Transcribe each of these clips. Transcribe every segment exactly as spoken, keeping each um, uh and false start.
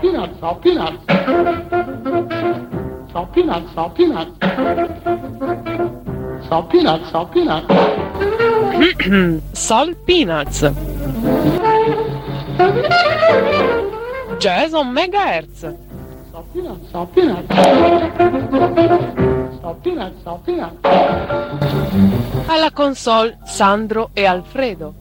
peanuts, salt peanuts. Salt peanuts, salt peanuts. Salt peanuts, salt peanuts. Salt peanuts. Jazz on megahertz. Salt peanuts, salt peanuts. Salt peanuts, salt peanuts. Alla console Sandro e Alfredo.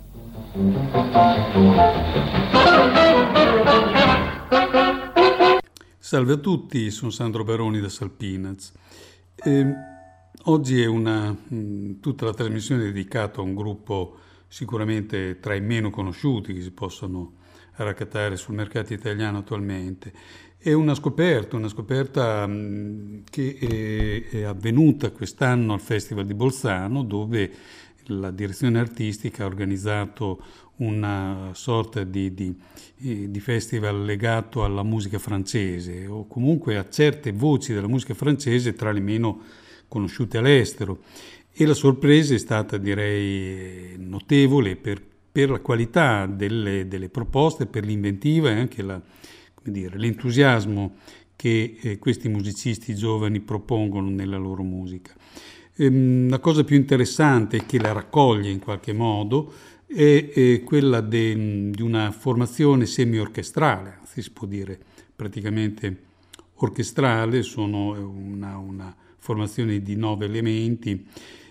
Salve a tutti, sono Sandro Baroni da Salt Peanuts. Eh, oggi è una, mh, tutta la trasmissione è dedicata a un gruppo sicuramente tra i meno conosciuti che si possono raccattare sul mercato italiano attualmente. È una scoperta, una scoperta mh, che è, è avvenuta quest'anno al Festival di Bolzano, dove la direzione artistica ha organizzato una sorta di, di, di festival legato alla musica francese o comunque a certe voci della musica francese tra le meno conosciute all'estero, e la sorpresa è stata, direi, notevole per, per la qualità delle, delle proposte, per l'inventiva e anche la, come dire, l'entusiasmo che eh, questi musicisti giovani propongono nella loro musica. Ehm, la cosa più interessante che la raccoglie in qualche modo è, è quella de, di una formazione semi-orchestrale, anzi si può dire praticamente orchestrale. Sono una, una formazione di nove elementi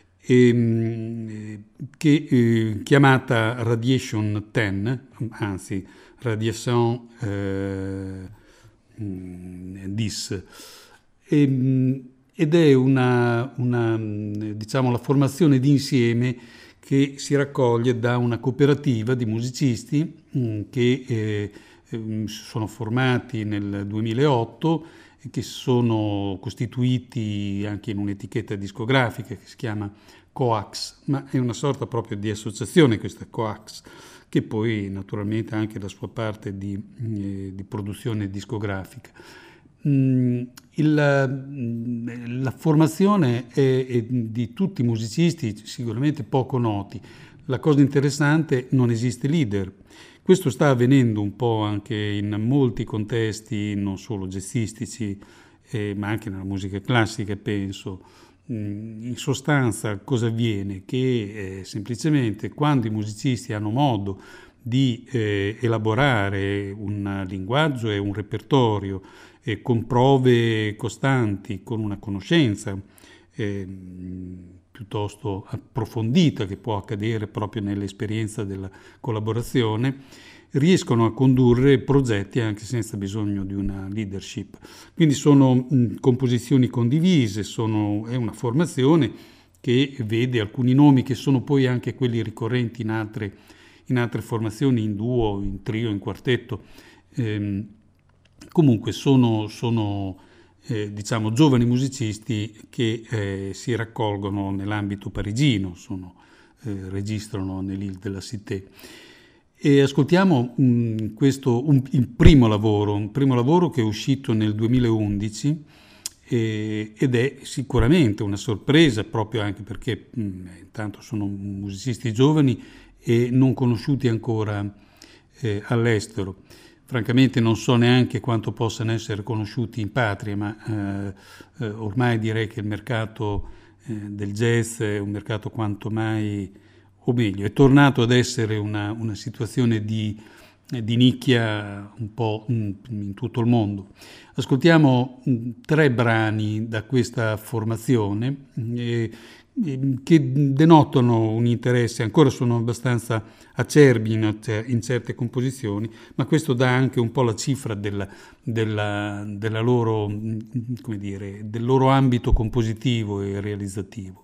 e, che eh, chiamata Radiation dieci, anzi Radiation eh, dieci, e, ed è una, una diciamo la formazione d'insieme che si raccoglie da una cooperativa di musicisti mh, che eh, eh, sono formati nel duemilaotto e che sono costituiti anche in un'etichetta discografica che si chiama Coax, ma è una sorta proprio di associazione questa Coax, che poi naturalmente ha anche la sua parte di, eh, di produzione discografica. Mm, il, la formazione è, è di tutti musicisti sicuramente poco noti. La cosa interessante: non esiste leader. Questo sta avvenendo un po' anche in molti contesti, non solo jazzistici, eh, ma anche nella musica classica, penso. Mm, in sostanza cosa avviene? Che eh, semplicemente quando i musicisti hanno modo di eh, elaborare un linguaggio e un repertorio eh, con prove costanti, con una conoscenza eh, piuttosto approfondita che può accadere proprio nell'esperienza della collaborazione, riescono a condurre progetti anche senza bisogno di una leadership. Quindi sono mh, composizioni condivise, sono, è una formazione che vede alcuni nomi che sono poi anche quelli ricorrenti in altre, in altre formazioni, in duo, in trio, in quartetto. Ehm, comunque sono, sono eh, diciamo giovani musicisti che eh, si raccolgono nell'ambito parigino, sono, eh, registrano nell'Île de la Cité. E ascoltiamo um, questo, un, il primo lavoro, un primo lavoro che è uscito nel duemilaundici eh, ed è sicuramente una sorpresa, proprio anche perché mh, intanto sono musicisti giovani e non conosciuti ancora eh, all'estero. Francamente non so neanche quanto possano essere conosciuti in patria, ma eh, eh, ormai direi che il mercato eh, del jazz è un mercato quanto mai, o meglio, è tornato ad essere una, una situazione di, di nicchia un po' in, in tutto il mondo. Ascoltiamo tre brani da questa formazione eh, che denotano un interesse, ancora sono abbastanza acerbi in, in certe composizioni, ma questo dà anche un po' la cifra della, della, della loro, come dire, del loro ambito compositivo e realizzativo.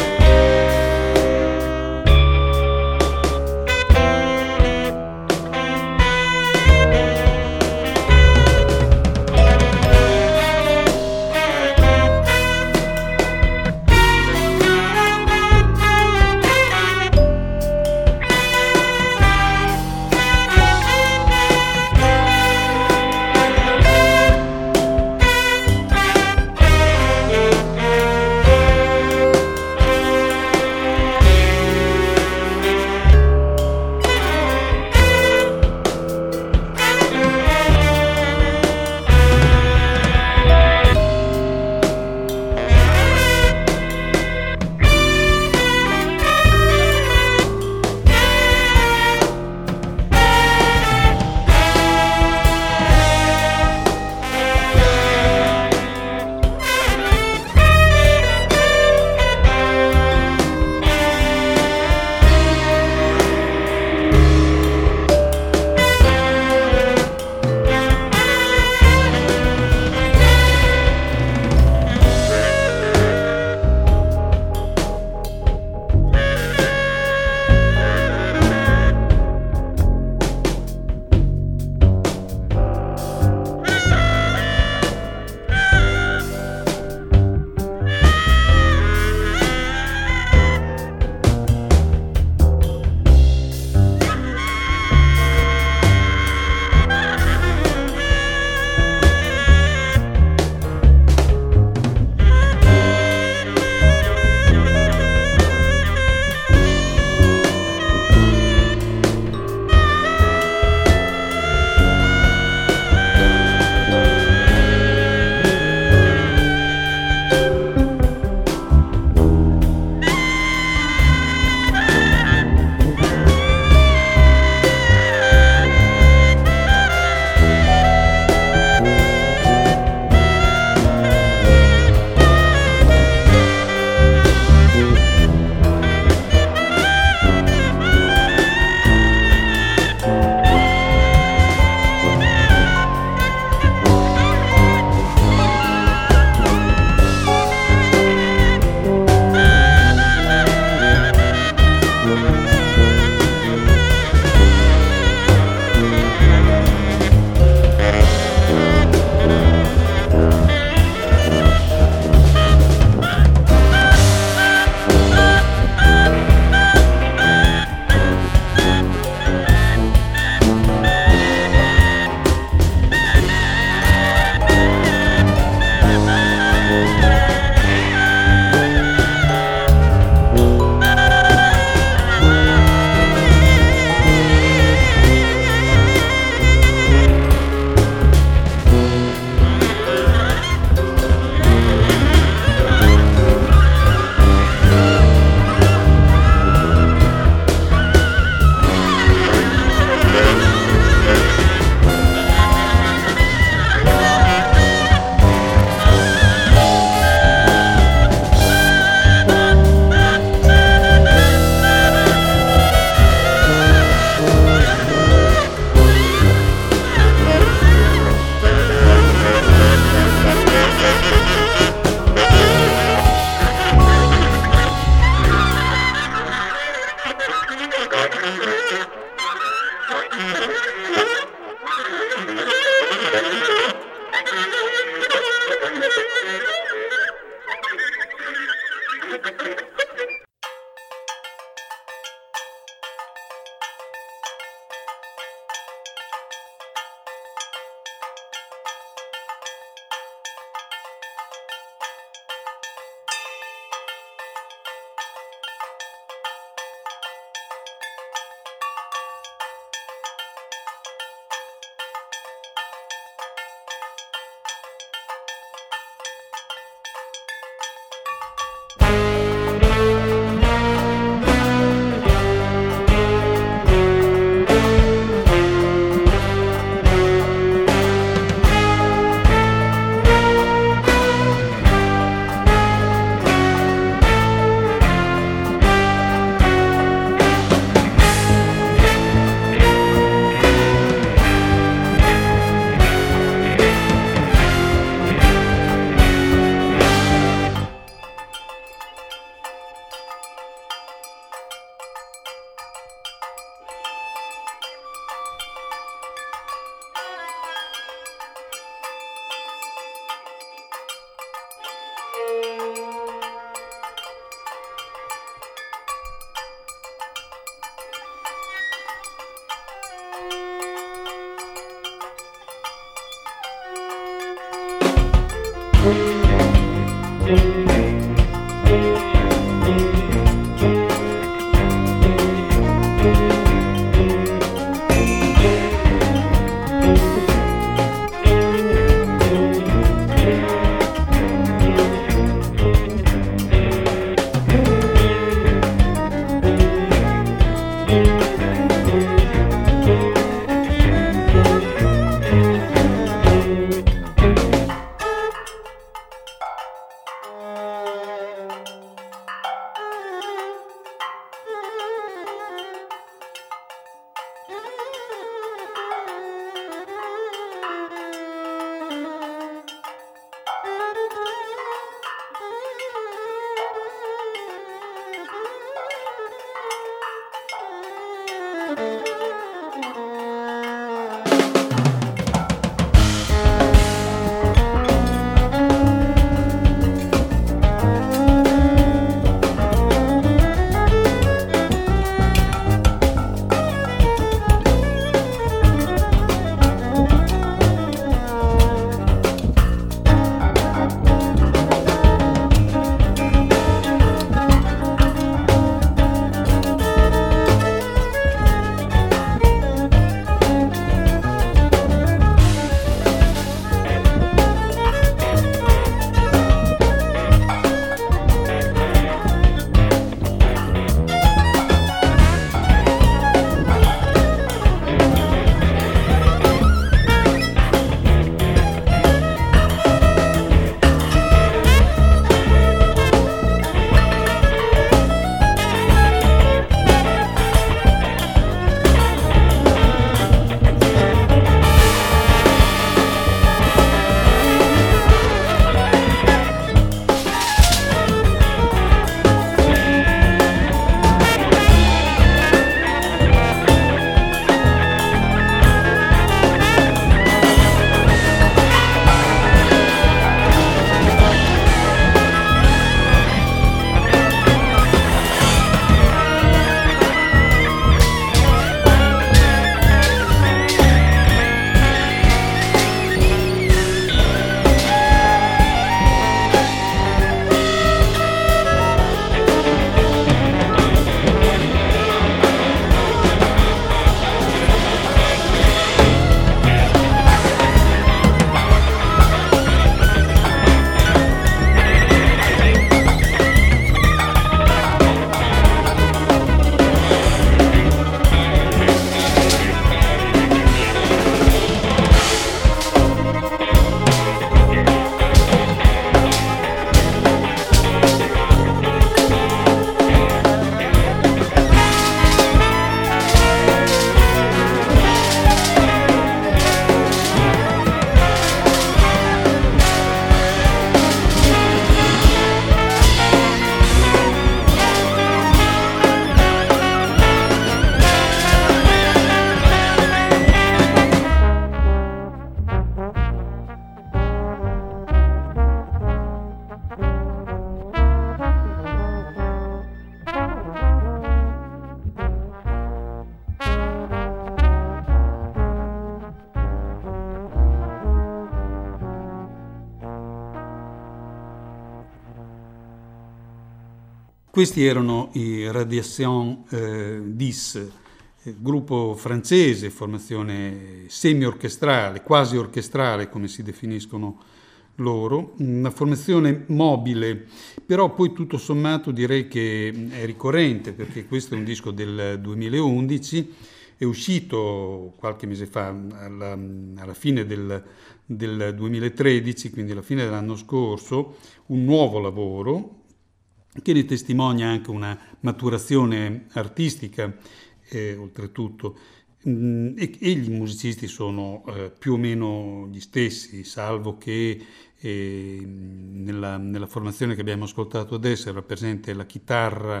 Questi erano i Radiation eh, dix, gruppo francese, formazione semi-orchestrale, quasi orchestrale come si definiscono loro, una formazione mobile, però poi tutto sommato direi che è ricorrente, perché questo è un disco del duemilaundici, è uscito qualche mese fa, alla, alla fine del, del duemilatredici, quindi alla fine dell'anno scorso, un nuovo lavoro che ne testimonia anche una maturazione artistica, eh, oltretutto, mm, e, e gli musicisti sono eh, più o meno gli stessi, salvo che eh, nella, nella formazione che abbiamo ascoltato adesso era presente la chitarra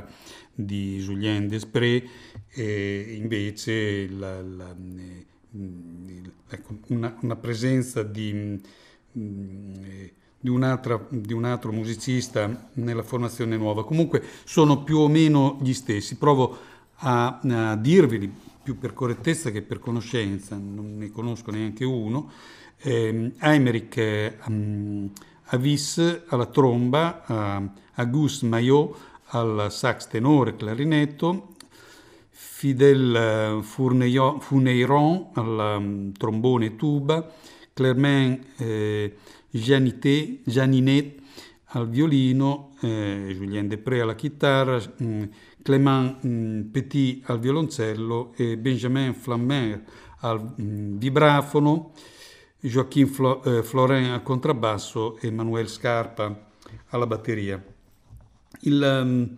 di Julien Desprez e invece la, la, eh, ecco, una, una presenza di... Eh, Di, un'altra, di un altro musicista nella formazione nuova. Comunque sono più o meno gli stessi. Provo a, a dirveli più per correttezza che per conoscenza, non ne conosco neanche uno. Eh, Aymeric um, Avis alla tromba, uh, Auguste Maillot al sax tenore clarinetto, Fidel Funeiron al um, trombone e tuba, Clermain eh, Janinet, Janinet al violino, eh, Julien Després alla chitarra, mh, Clément mh, Petit al violoncello e Benjamin Flammer al mh, vibrafono, Joachim Flo, eh, Florin al contrabbasso e Manuel Scarpa alla batteria. Il, um,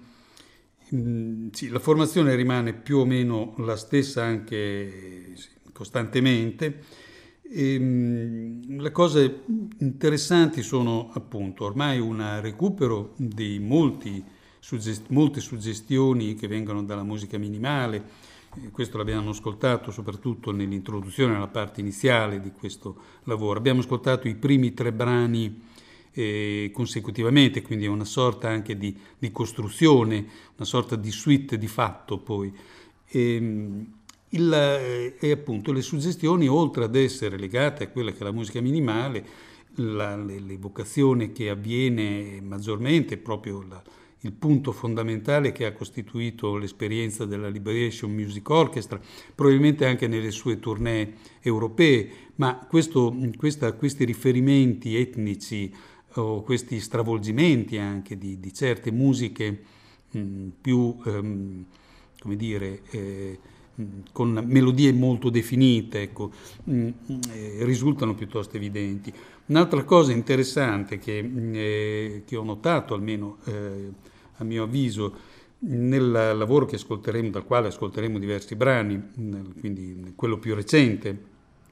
mh, sì, la formazione rimane più o meno la stessa anche sì, costantemente. E, mh, le cose interessanti sono appunto ormai un recupero di molti, suggest- molte suggestioni che vengono dalla musica minimale. Questo l'abbiamo ascoltato soprattutto nell'introduzione, nella parte iniziale di questo lavoro. Abbiamo ascoltato i primi tre brani eh, consecutivamente, quindi è una sorta anche di, di costruzione, una sorta di suite di fatto poi. E, il, e appunto le suggestioni, oltre ad essere legate a quella che è la musica minimale, la, l'evocazione che avviene maggiormente proprio la, il punto fondamentale che ha costituito l'esperienza della Liberation Music Orchestra, probabilmente anche nelle sue tournée europee, ma questo, questa, questi riferimenti etnici o questi stravolgimenti anche di, di certe musiche mh, più, ehm, come dire, eh, mh, con melodie molto definite, ecco, mh, eh, risultano piuttosto evidenti. Un'altra cosa interessante che, eh, che ho notato, almeno eh, a mio avviso, nel lavoro che ascolteremo, dal quale ascolteremo diversi brani, quindi quello più recente,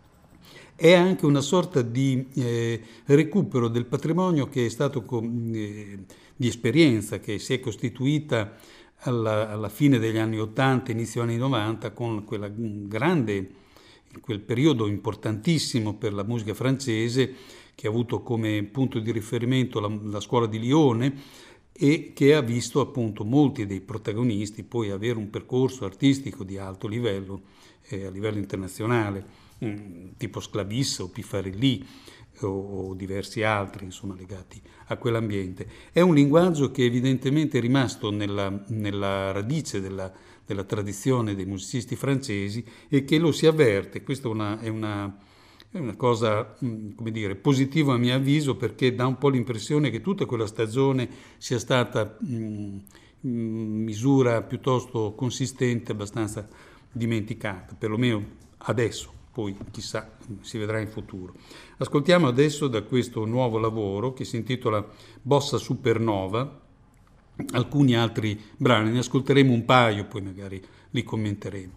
è anche una sorta di eh, recupero del patrimonio che è stato con, eh, di esperienza, che si è costituita alla, alla fine degli anni ottanta, inizio anni novanta, con quella grande, quel periodo importantissimo per la musica francese, che ha avuto come punto di riferimento la, la scuola di Lione, e che ha visto appunto molti dei protagonisti poi avere un percorso artistico di alto livello, eh, a livello internazionale, mh, tipo Sclavis o Pifarelli o, o diversi altri, insomma, legati a quell'ambiente. È un linguaggio che evidentemente è rimasto nella, nella radice della, della tradizione dei musicisti francesi e che lo si avverte. Questa è una, è una È una cosa, come dire, positiva a mio avviso, perché dà un po' l'impressione che tutta quella stagione sia stata in misura piuttosto consistente, abbastanza dimenticata, perlomeno adesso, poi chissà, si vedrà in futuro. Ascoltiamo adesso da questo nuovo lavoro che si intitola Bossa Supernova alcuni altri brani, ne ascolteremo un paio, poi magari li commenteremo.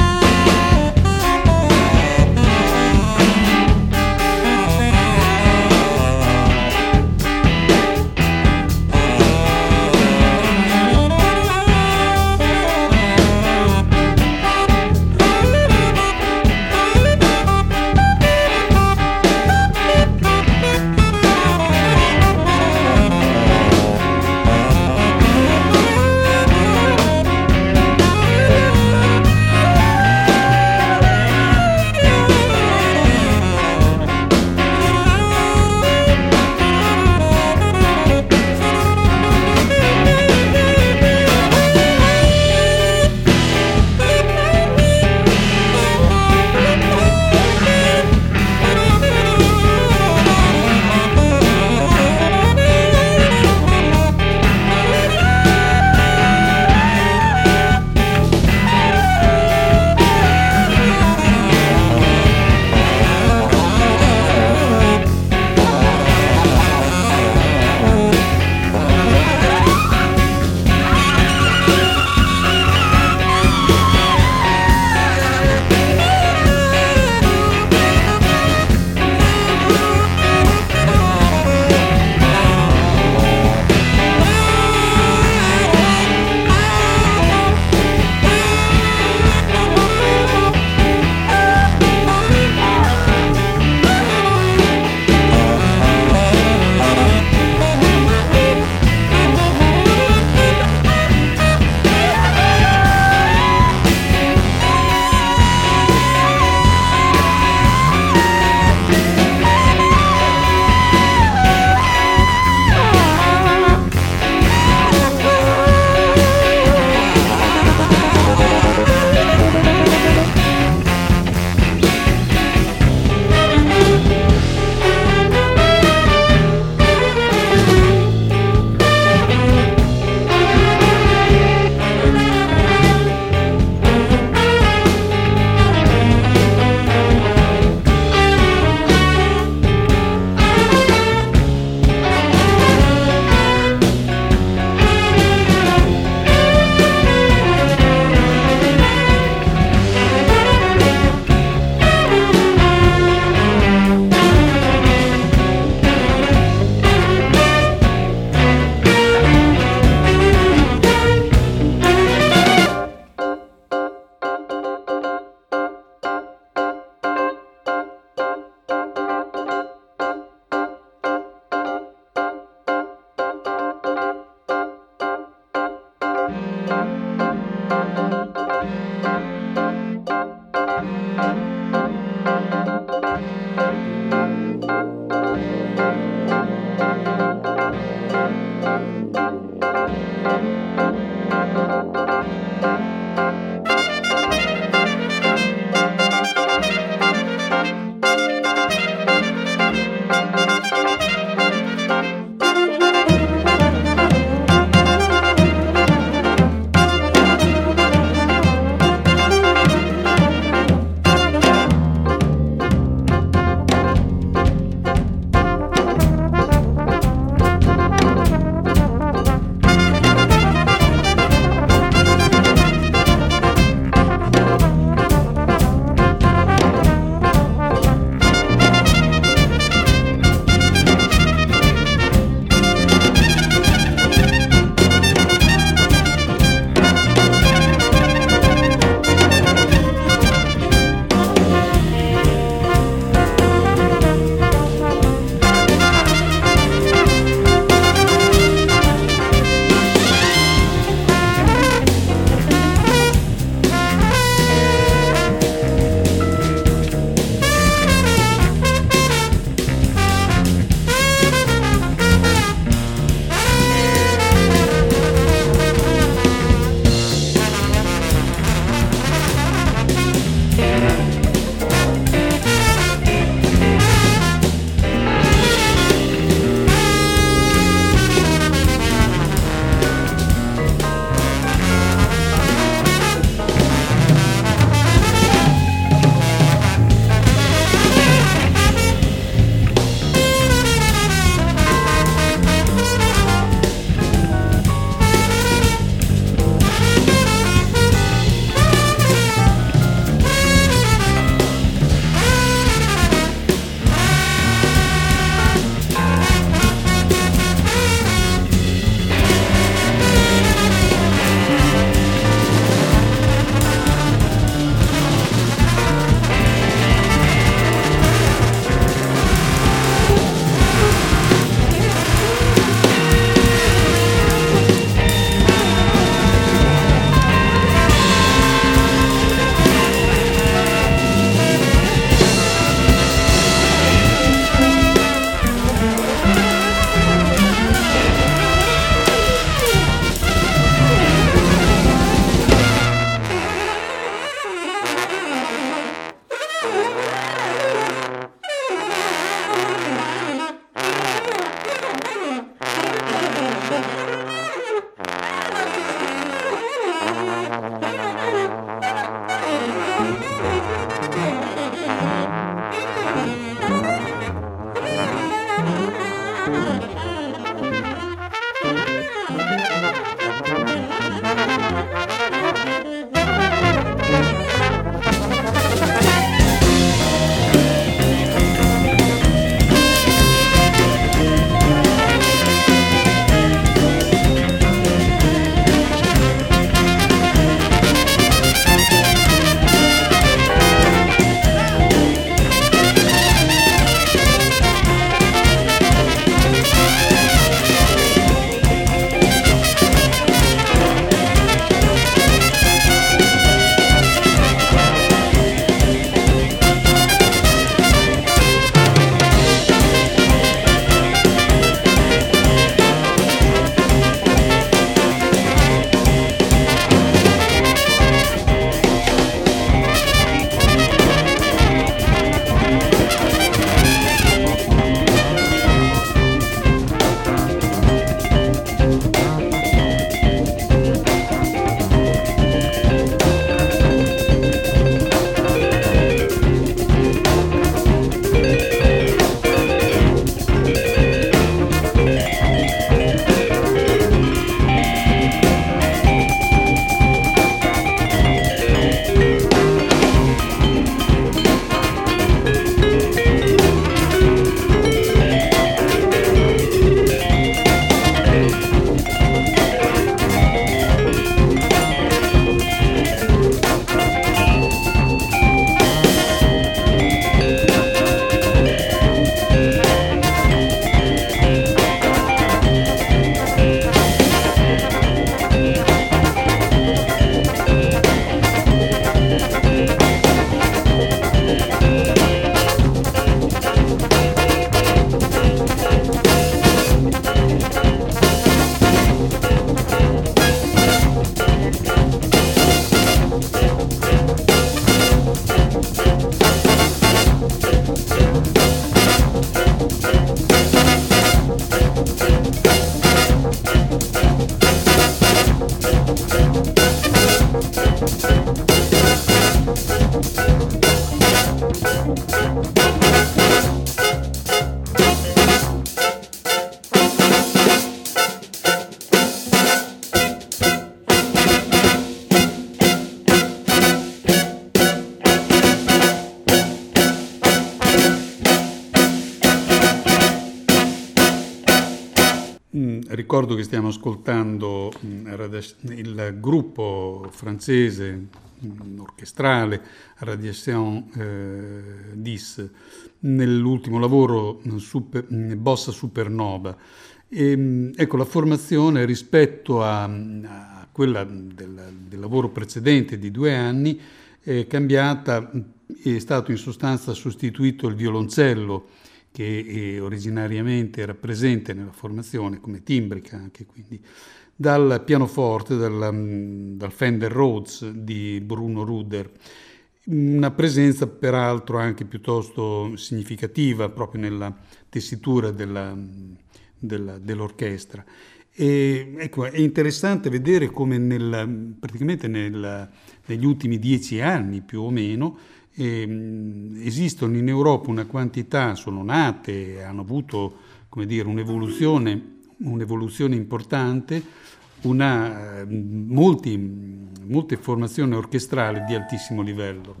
ricordo che stiamo ascoltando il gruppo francese orchestrale Radiation eh, dix nell'ultimo lavoro super, Bossa Supernova. E, ecco, la formazione rispetto a, a quella del, del lavoro precedente di due anni è cambiata, è stato in sostanza sostituito il violoncello, che eh, originariamente era presente nella formazione come timbrica anche, quindi dal pianoforte, dal, dal Fender Rhodes di Bruno Ruder, una presenza peraltro anche piuttosto significativa proprio nella tessitura della, della, dell'orchestra. E, ecco, è interessante vedere come nel, praticamente nel, negli ultimi dieci anni più o meno eh, esistono in Europa una quantità, sono nate, hanno avuto, come dire, un'evoluzione, un'evoluzione importante, una, molti, molte formazioni orchestrali di altissimo livello.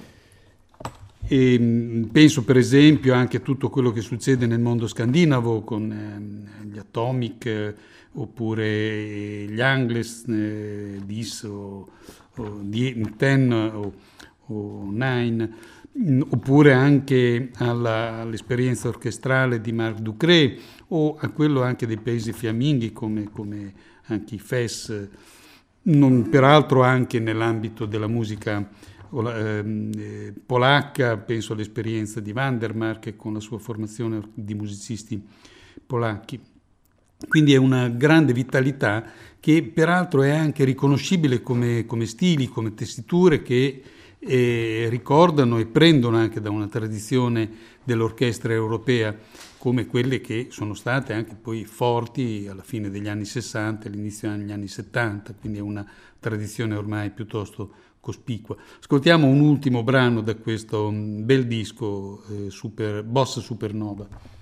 E penso per esempio anche a tutto quello che succede nel mondo scandinavo con eh, gli Atomic eh, oppure gli Angles eh, dix o, o dieci o, o nove, oppure anche alla, all'esperienza orchestrale di Marc Ducré o a quello anche dei paesi fiamminghi come, come anche i F E S, non, peraltro anche nell'ambito della musica eh, polacca, penso all'esperienza di Vandermark con la sua formazione di musicisti polacchi. Quindi è una grande vitalità che peraltro è anche riconoscibile come, come stili, come tessiture che eh, ricordano e prendono anche da una tradizione dell'orchestra europea, come quelle che sono state anche poi forti alla fine degli anni sessanta e all'inizio degli anni settanta, quindi è una tradizione ormai piuttosto cospicua. Ascoltiamo un ultimo brano da questo bel disco, eh, super, Bossa Supernova.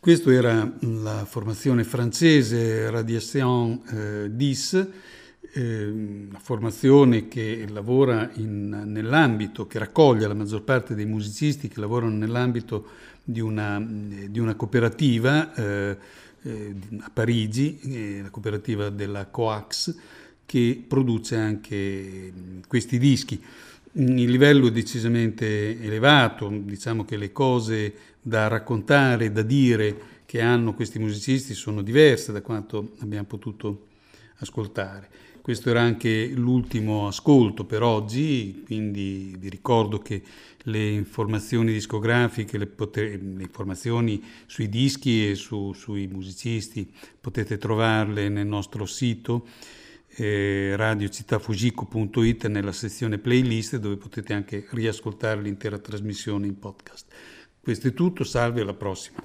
Questa era la formazione francese Radiation eh, dix, eh, una formazione che lavora in, nell'ambito, che raccoglie la maggior parte dei musicisti che lavorano nell'ambito di una, di una cooperativa eh, eh, a Parigi, eh, la cooperativa della Coax, che produce anche questi dischi. Il livello è decisamente elevato, diciamo che le cose da raccontare, da dire che hanno questi musicisti sono diverse da quanto abbiamo potuto ascoltare. Questo era anche l'ultimo ascolto per oggi, quindi vi ricordo che le informazioni discografiche, le, poter, le informazioni sui dischi e su, sui musicisti potete trovarle nel nostro sito eh, radio città fugico punto it nella sezione playlist, dove potete anche riascoltare l'intera trasmissione in podcast. Questo è tutto, salve, alla prossima.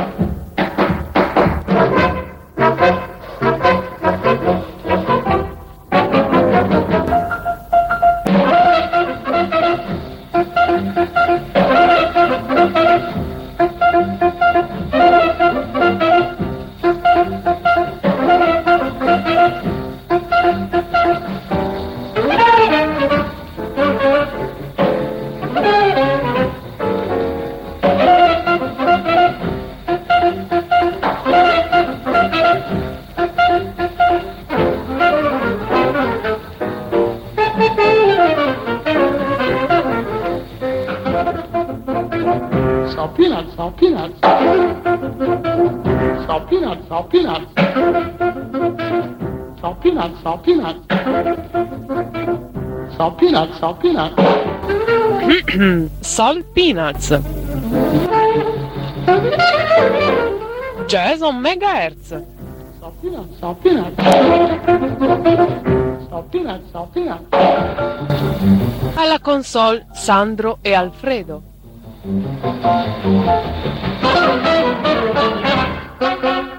Salt peanuts, salt peanuts. Salt peanuts, salt peanuts. Salt peanuts, salt peanuts. Salt peanuts, salt peanuts. Salt Peanuts. Jazz on megahertz. Salt peanuts, salt peanuts. Salt peanuts, salt peanuts. Alla console Sandro e Alfredo.